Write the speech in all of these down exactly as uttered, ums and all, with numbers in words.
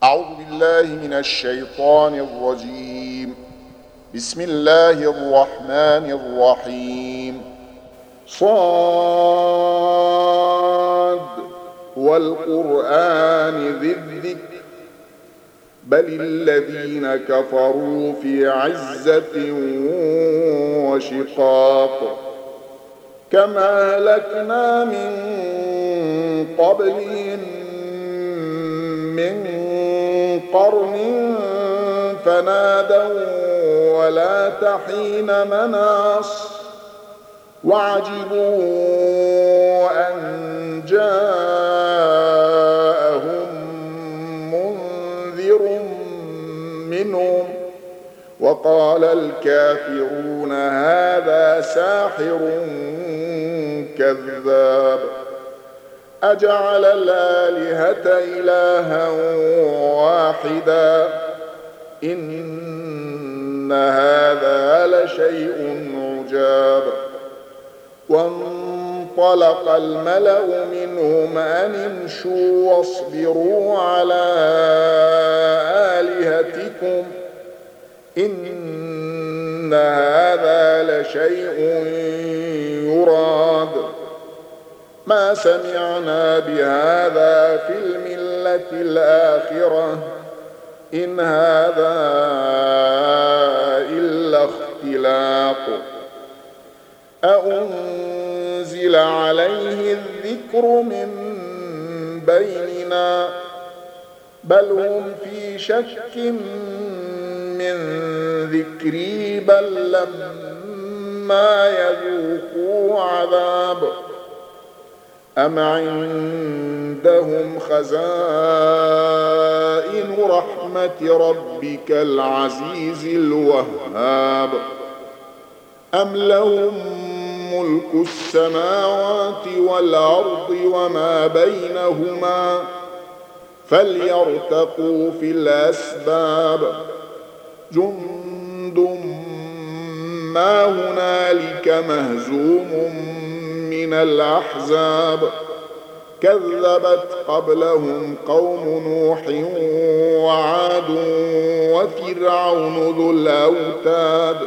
أعوذ بالله من الشيطان الرجيم. بسم الله الرحمن الرحيم. صاد والقرآن ذي الذكر بل الذين كفروا في عزة وشقاق كما أهلكنا من قبلهم من قرن فنادوا ولا تحين مناص وعجبوا أن جاءهم منذر منهم وقال الكافرون هذا ساحر كذاب أجعل الآلهة إلها واحدا إن هذا لشيء عجاب. وانطلق الملأ منهم أن امشوا واصبروا على آلهتكم إن هذا لشيء يراد ما سمعنا بهذا في الملة الآخرة إن هذا إلا اختلاق أأنزل عليه الذكر من بيننا بل هم في شك من ذكري بل لما يذوقوا عذاب أم عندهم خزائن رحمة ربك العزيز الوهاب أم لهم ملك السماوات والأرض وما بينهما فليرتقوا في الأسباب جند ما هنالك مهزوم من الأحزاب كذبت قبلهم قوم نوح وعاد وفرعون ذو الأوتاد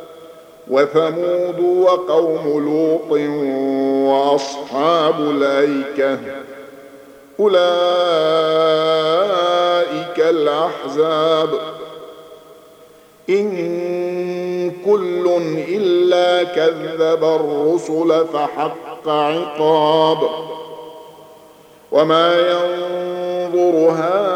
وثمود وقوم لوط وأصحاب الأيكة أولئك الأحزاب إن كل إلا كذب الرسل فحق عقاب وما ينظر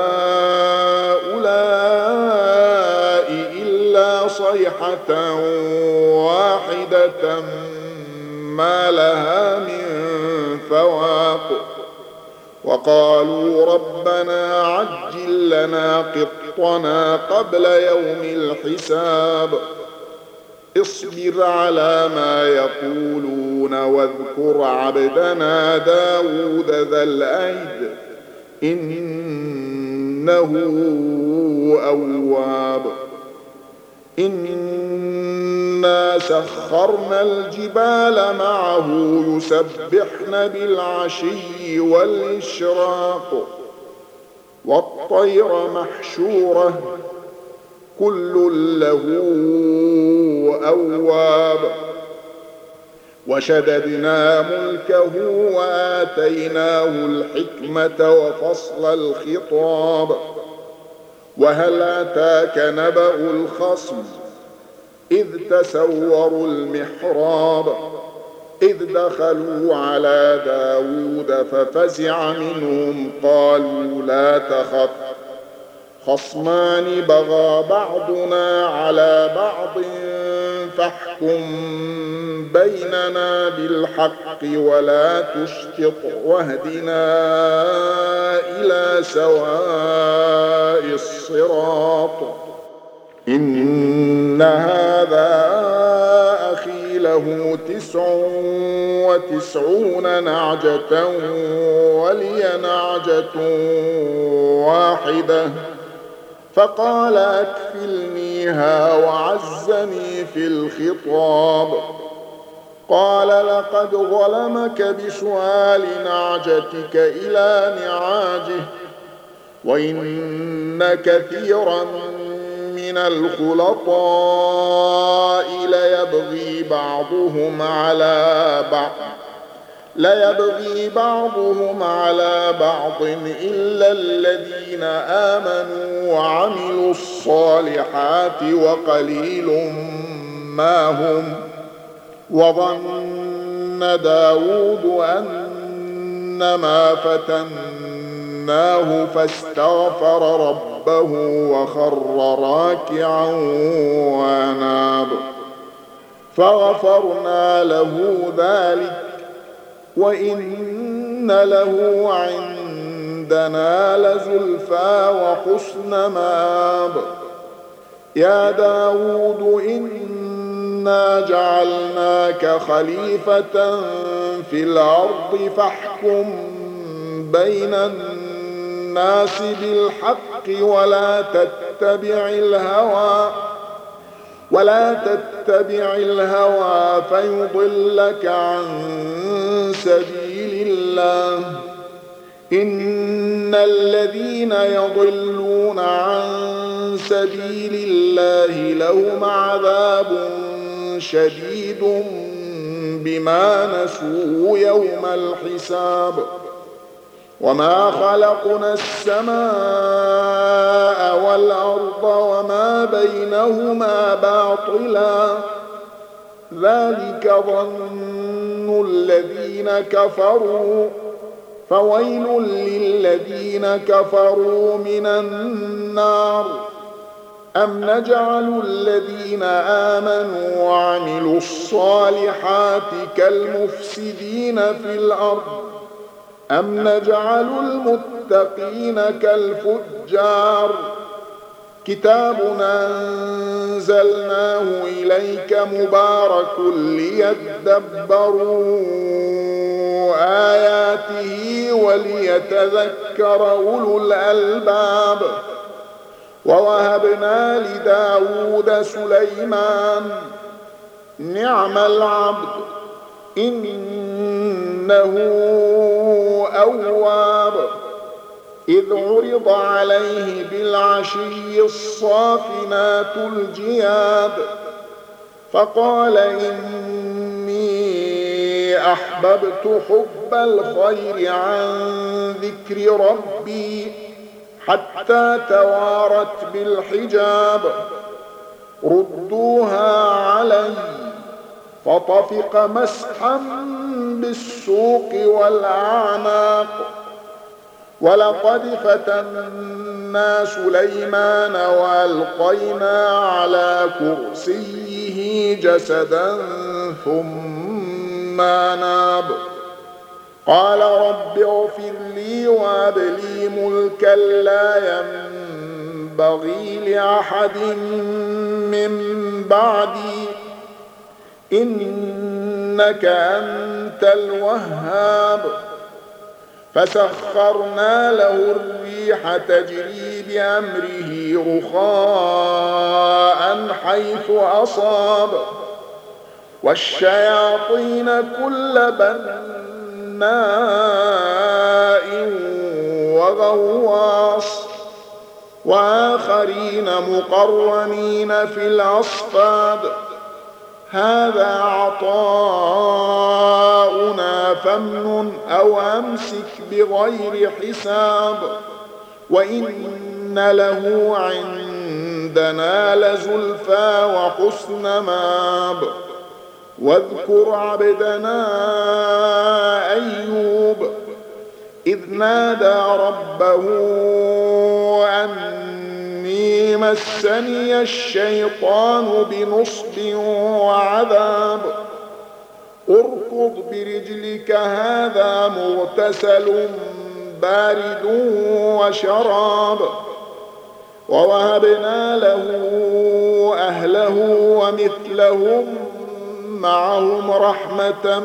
هؤلاء إلا صيحة واحدة ما لها من فواق وقالوا ربنا عجل لنا قطنا قبل يوم الحساب اصبر على ما يقولون واذكر عبدنا داود ذا الأيد إنه أواب إنا سخرنا الجبال معه يسبحن بالعشي والإشراق والطير محشورة كل له أواب وشددنا ملكه وآتيناه الحكمة وفصل الخطاب وهل أتاك نبأ الخصم إذ تسوروا المحراب إذ دخلوا على داود ففزع منهم قالوا لا تخف خصمان بغى بعضنا على بعض فاحكم بيننا بالحق ولا تشطط واهدنا إلى سواء الصراط إن هذا أخي له تسع وتسعون نعجة ولي نعجة واحدة فقال أكفلنيها وعزني في الخطاب قال لقد ظلمك بسؤال نعجتك إلى نعاجه وإن كثيرا من الخلطاء ليبغي بعضهم على بعض ليبغي بعضهم على بعض إلا الذين آمنوا وعملوا الصالحات وقليل ما هم. وظن داود أنما فتناه فاستغفر ربه وخر راكعا وأناب فغفرنا له ذلك وإن له عندنا لزلفى وحسن مآب. يا داود إنا جعلناك خليفة في الأرض فاحكم بين الناس بالحق ولا تتبع الهوى ولا تتبع الهوى فيضلك عن سبيل الله. إن الذين يضلون عن سبيل الله لهم عذاب شديد بما نسوا يوم الحساب. وما خلقنا السماء والأرض وما بينهما باطلا ذلك ظن الذين كفروا فويل للذين كفروا من النار. أم نجعل الذين آمنوا وعملوا الصالحات كالمفسدين في الأرض أم نجعل المتقين كالفجار. كتاب أنزلناه إليك مبارك ليدبروا آياته وليتذكر أولو الألباب. ووهبنا لداود سليمان نعم العبد إنه أواب. إذ عرض عليه بالعشي الصافنات الجياد فقال إني أحببت حب الخير عن ذكر ربي حتى توارت بالحجاب. ردوها علي فطفق مسحا بالسوق والأعناق. ولقد فتنا سليمان وألقينا على كرسيه جسدا ثم أناب. قال رب اغفر لي وهب لي ملكا لا ينبغي لأحد من بعدي إنك أنت الوهاب. فسخرنا له الريح تجري بأمره رخاء حيث أصاب والشياطين كل بناء وغواص وآخرين مقرنين في الأصفاد. هذا عطاؤنا فامنن أو أمسك بغير حساب وإن له عندنا لزلفى وحسن مآب. واذكر عبدنا أيوب إذ نادى ربه أني مسني الشيطان بنصب وعذاب. اركض برجلك هذا مغتسل بارد وشراب. ووهبنا له أهله ومثلهم معهم رحمة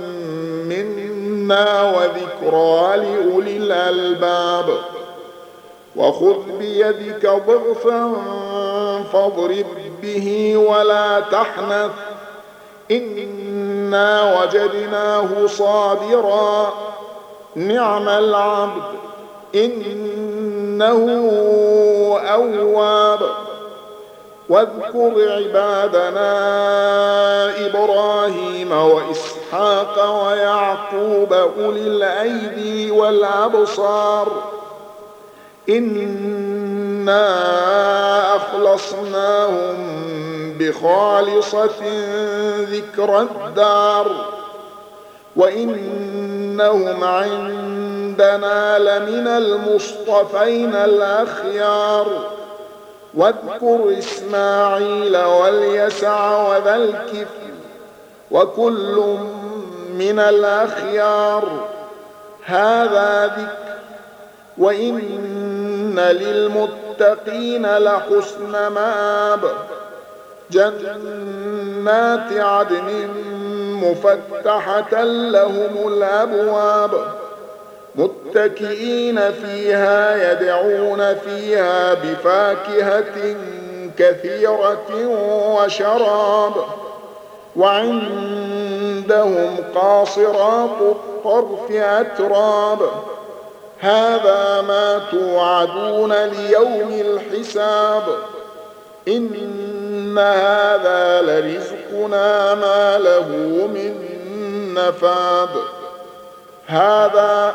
منا وذكرى لأولي الألباب. وخذ بيدك ضغثا فاضرب به ولا تحنث إنا وجدناه صابرا نعم العبد إنه أواب. واذكر عبادنا إبراهيم وإسحاق ويعقوب أولي الأيدي والأبصار إنا أخلصناهم بخالصة ذكر الدار وإنهم عندنا لمن المصطفين الأخيار. واذكر إسماعيل واليسع وذا الكفل وكل من الأخيار هذا ذكر وإن للمتقين لحسن مآب. جنات عدن مفتحة لهم الأبواب متكئين فيها يدعون فيها بفاكهة كثيرة وشراب وعندهم قاصرات الطرف أتراب. هذا ما توعدون ليوم الحساب إن هذا لرزقنا ما له من نفاد. هذا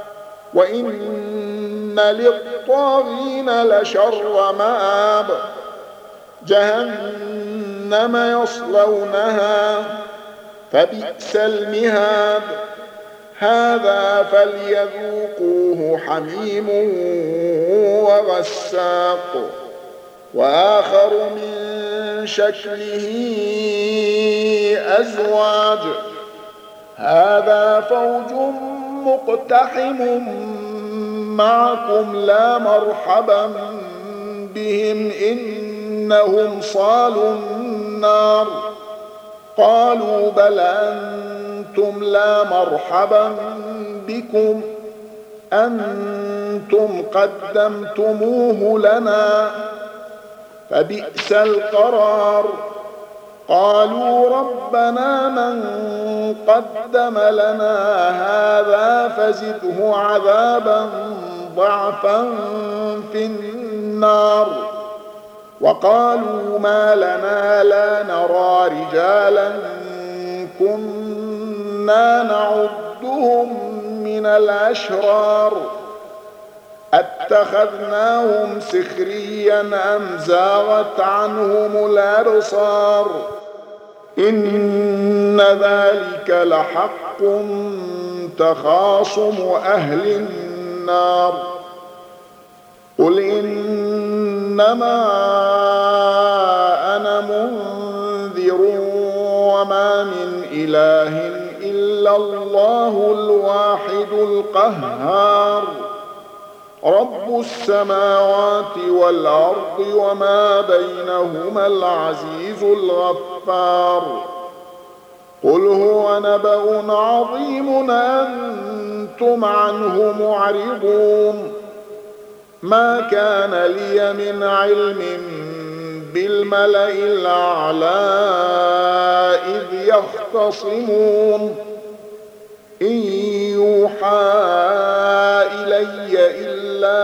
وإن للطاغين لشر مآب. جهنم يصلونها فبئس المهاد. هذا فليذوقوه حميم وغساق وآخر من شكله أزواج. هذا فوج مقتحم معكم لا مرحبا بهم إنهم صالوا النار. قالوا بل أنتم لا مرحبا بكم أنتم قدمتموه لنا فبئس القرار. قالوا ربنا من قدم لنا هذا فزده عذابا ضعفا في النار. وقالوا ما لنا لا نرى رجالا كنا نعدهم من الأشرار أتخذناهم سخريا أم زاغت عنهم الأبصار. إن ذلك لحق تخاصم أهل النار. قل إنما أنا منذر وما من إله إلا الله الواحد القهار. رب السماوات والأرض وما بينهما العزيز الغفار. قل هو نبأ عظيم أنتم عنه معرضون. ما كان لي من علم بالملأ الأعلى إذ يختصمون إن يوحى إلي إلا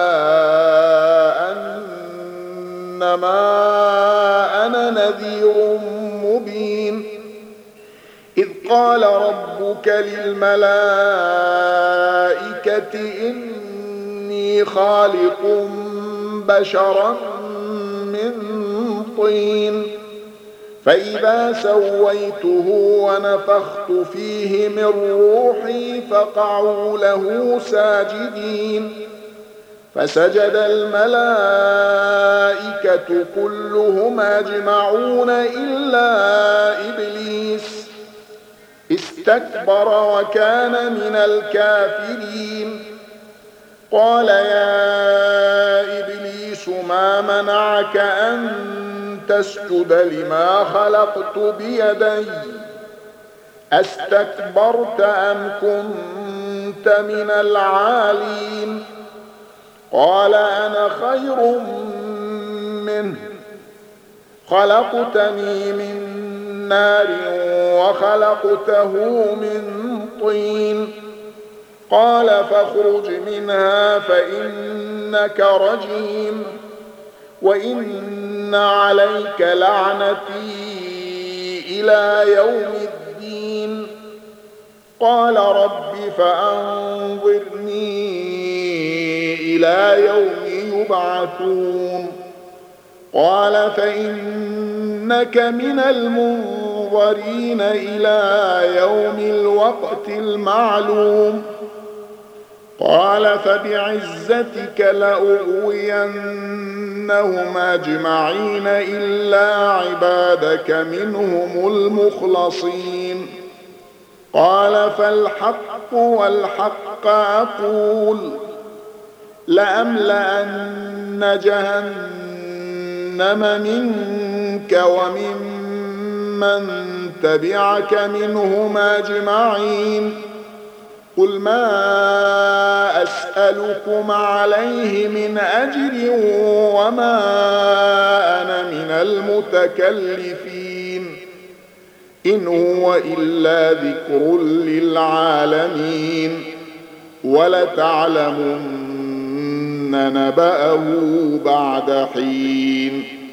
أنما أنا نذير مبين. إذ قال ربك للملائكة إني خالق بشرا من طين فإذا سويته ونفخت فيه من روحي فقعوا له ساجدين. فسجد الملائكة كلهم أجمعون إلا إبليس استكبر وكان من الكافرين. قال يا إبليس ما منعك أن تسجد لما خلقت بيدي أستكبرت أم كنت من العالين؟ قال أنا خير منه خلقتني من نار وخلقته من طين قال فاخرج منها فإنك رجيم وإن عليك لعنتي إلى يوم الدين. قال رب فأنظرني إلى يوم يبعثون. قال فإنك من المنظرين إلى يوم الوقت المعلوم. قال فبعزتك لأغوينهم أجمعين إلا عبادك منهم المخلصين. قال فالحق والحق أقول لأملأن جهنم منك وممن تبعك منهم أجمعين. قل ما أسألكم عليه من أجر وما أنا من المتكلفين إن هو إلا ذكر للعالمين ولتعلمن نبأه بعد حين.